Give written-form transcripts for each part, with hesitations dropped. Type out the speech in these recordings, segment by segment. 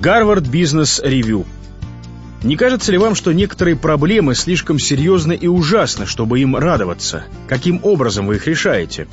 Harvard Business Review. Не кажется ли вам, что некоторые проблемы слишком серьезны и ужасны, чтобы им радоваться? Каким образом вы их решаете?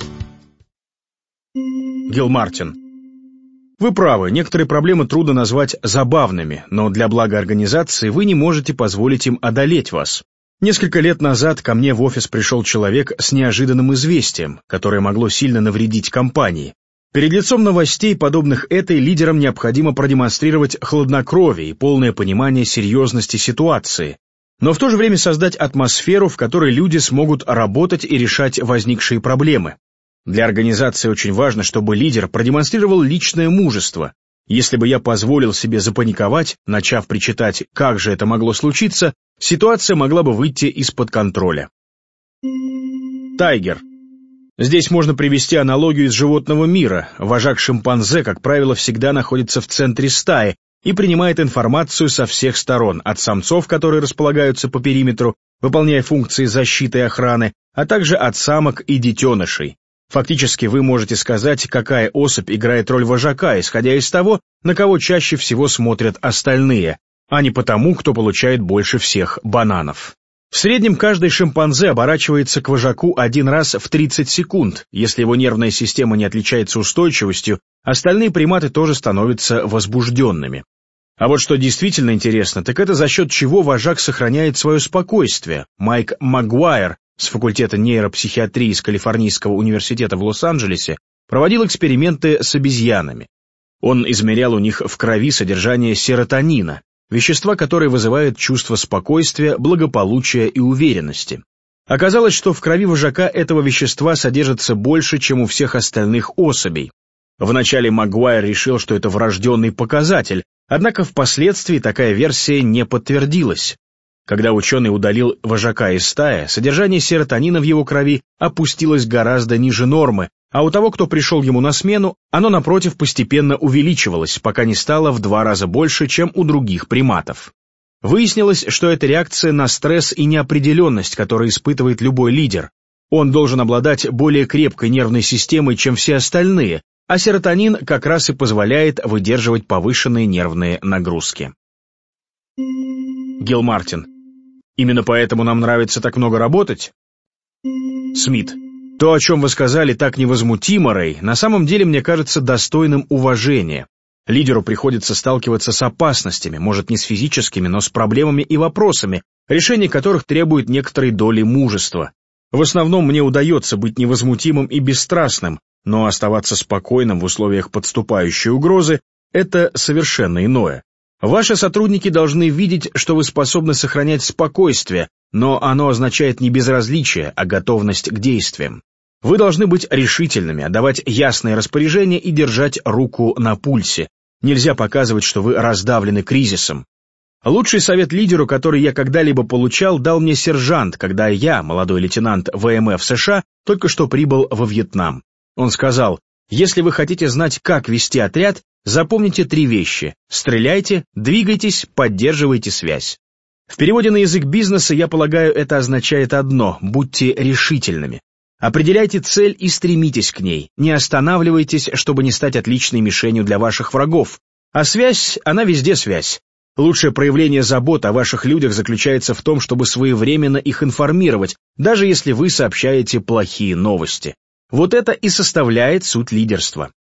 Гилмартин. Вы правы, некоторые проблемы трудно назвать забавными, но для блага организации вы не можете позволить им одолеть вас. Несколько лет назад ко мне в офис пришел человек с неожиданным известием, которое могло сильно навредить компании. Перед лицом новостей, подобных этой, лидерам необходимо продемонстрировать хладнокровие и полное понимание серьезности ситуации, но в то же время создать атмосферу, в которой люди смогут работать и решать возникшие проблемы. Для организации очень важно, чтобы лидер продемонстрировал личное мужество. Если бы я позволил себе запаниковать, начав причитать, как же это могло случиться, ситуация могла бы выйти из-под контроля. Тайгер. Здесь можно привести аналогию из животного мира. Вожак шимпанзе, как правило, всегда находится в центре стаи и принимает информацию со всех сторон, от самцов, которые располагаются по периметру, выполняя функции защиты и охраны, а также от самок и детенышей. Фактически вы можете сказать, какая особь играет роль вожака, исходя из того, на кого чаще всего смотрят остальные, а не потому, кто получает больше всех бананов. В среднем каждый шимпанзе оборачивается к вожаку один раз в 30 секунд. Если его нервная система не отличается устойчивостью, остальные приматы тоже становятся возбужденными. А вот что действительно интересно, так это за счет чего вожак сохраняет свое спокойствие. Майк Магуайр с факультета нейропсихиатрии из Калифорнийского университета в Лос-Анджелесе проводил эксперименты с обезьянами. Он измерял у них в крови содержание серотонина, вещества, которые вызывают чувство спокойствия, благополучия и уверенности. Оказалось, что в крови вожака этого вещества содержится больше, чем у всех остальных особей. Вначале Магуайр решил, что это врожденный показатель, однако впоследствии такая версия не подтвердилась. Когда ученый удалил вожака из стаи, содержание серотонина в его крови опустилось гораздо ниже нормы, а у того, кто пришел ему на смену, оно, напротив, постепенно увеличивалось, пока не стало в 2 раза больше, чем у других приматов. Выяснилось, что это реакция на стресс и неопределенность, которую испытывает любой лидер. Он должен обладать более крепкой нервной системой, чем все остальные, а серотонин как раз и позволяет выдерживать повышенные нервные нагрузки. Гилмартин. Именно поэтому нам нравится так много работать? Смит. То, о чем вы сказали так невозмутимо, Рэй, на самом деле, мне кажется, достойным уважения. Лидеру приходится сталкиваться с опасностями, может, не с физическими, но с проблемами и вопросами, решение которых требует некоторой доли мужества. В основном мне удается быть невозмутимым и бесстрастным, но оставаться спокойным в условиях подступающей угрозы – это совершенно иное. Ваши сотрудники должны видеть, что вы способны сохранять спокойствие, но оно означает не безразличие, а готовность к действиям. Вы должны быть решительными, отдавать ясные распоряжения и держать руку на пульсе. Нельзя показывать, что вы раздавлены кризисом. Лучший совет лидеру, который я когда-либо получал, дал мне сержант, когда я, молодой лейтенант ВМФ США, только что прибыл во Вьетнам. Он сказал: если вы хотите знать, как вести отряд, запомните 3 вещи: стреляйте, двигайтесь, поддерживайте связь. В переводе на язык бизнеса, я полагаю, это означает одно: будьте решительными. Определяйте цель и стремитесь к ней, не останавливайтесь, чтобы не стать отличной мишенью для ваших врагов. А связь, она везде связь. Лучшее проявление заботы о ваших людях заключается в том, чтобы своевременно их информировать, даже если вы сообщаете плохие новости. Вот это и составляет суть лидерства.